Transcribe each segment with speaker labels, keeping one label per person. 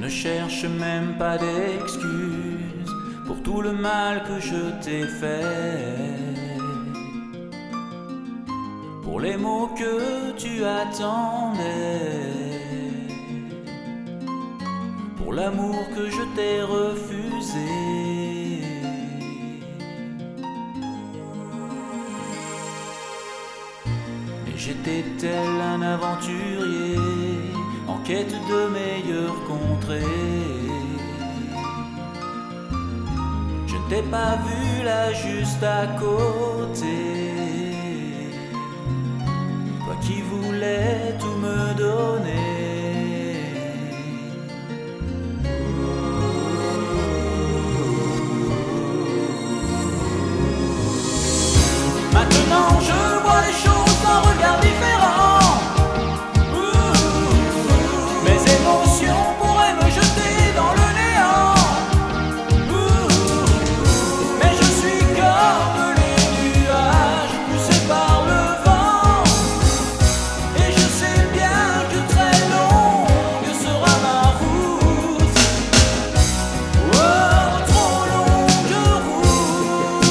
Speaker 1: ne cherche même pas d'excuses pour tout le mal que je t'ai fait, pour les mots que tu attendais, pour l'amour que je t'ai refusé. Et j'étais tel un aventurier en quête de meilleures contrées. Je ne t'ai pas vu là juste à côté, toi qui voulais tout me donner. Maintenant je vois les choses d'un regard différent. Mes émotions pourraient me jeter dans le néant. Mais je suis comme les nuages poussés par le vent. Et je sais bien que très longue sera ma route. Oh, trop longue route.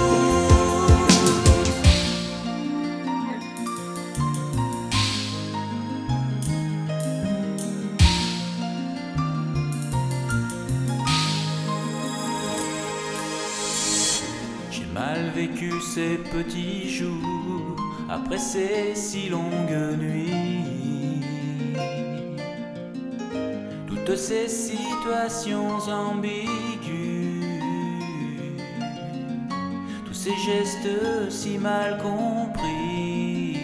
Speaker 1: J'ai mal vécu ces petits jours après ces si longues nuits. Toutes ces situations ambiguës, tous ces gestes si mal compris.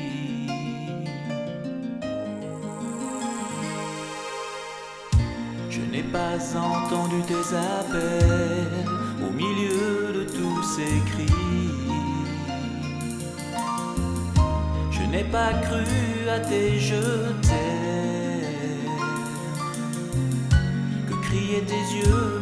Speaker 1: Je n'ai pas entendu tes appels au milieu de tous ces cris. Je n'ai pas cru à tes je t'aime, que criaient tes yeux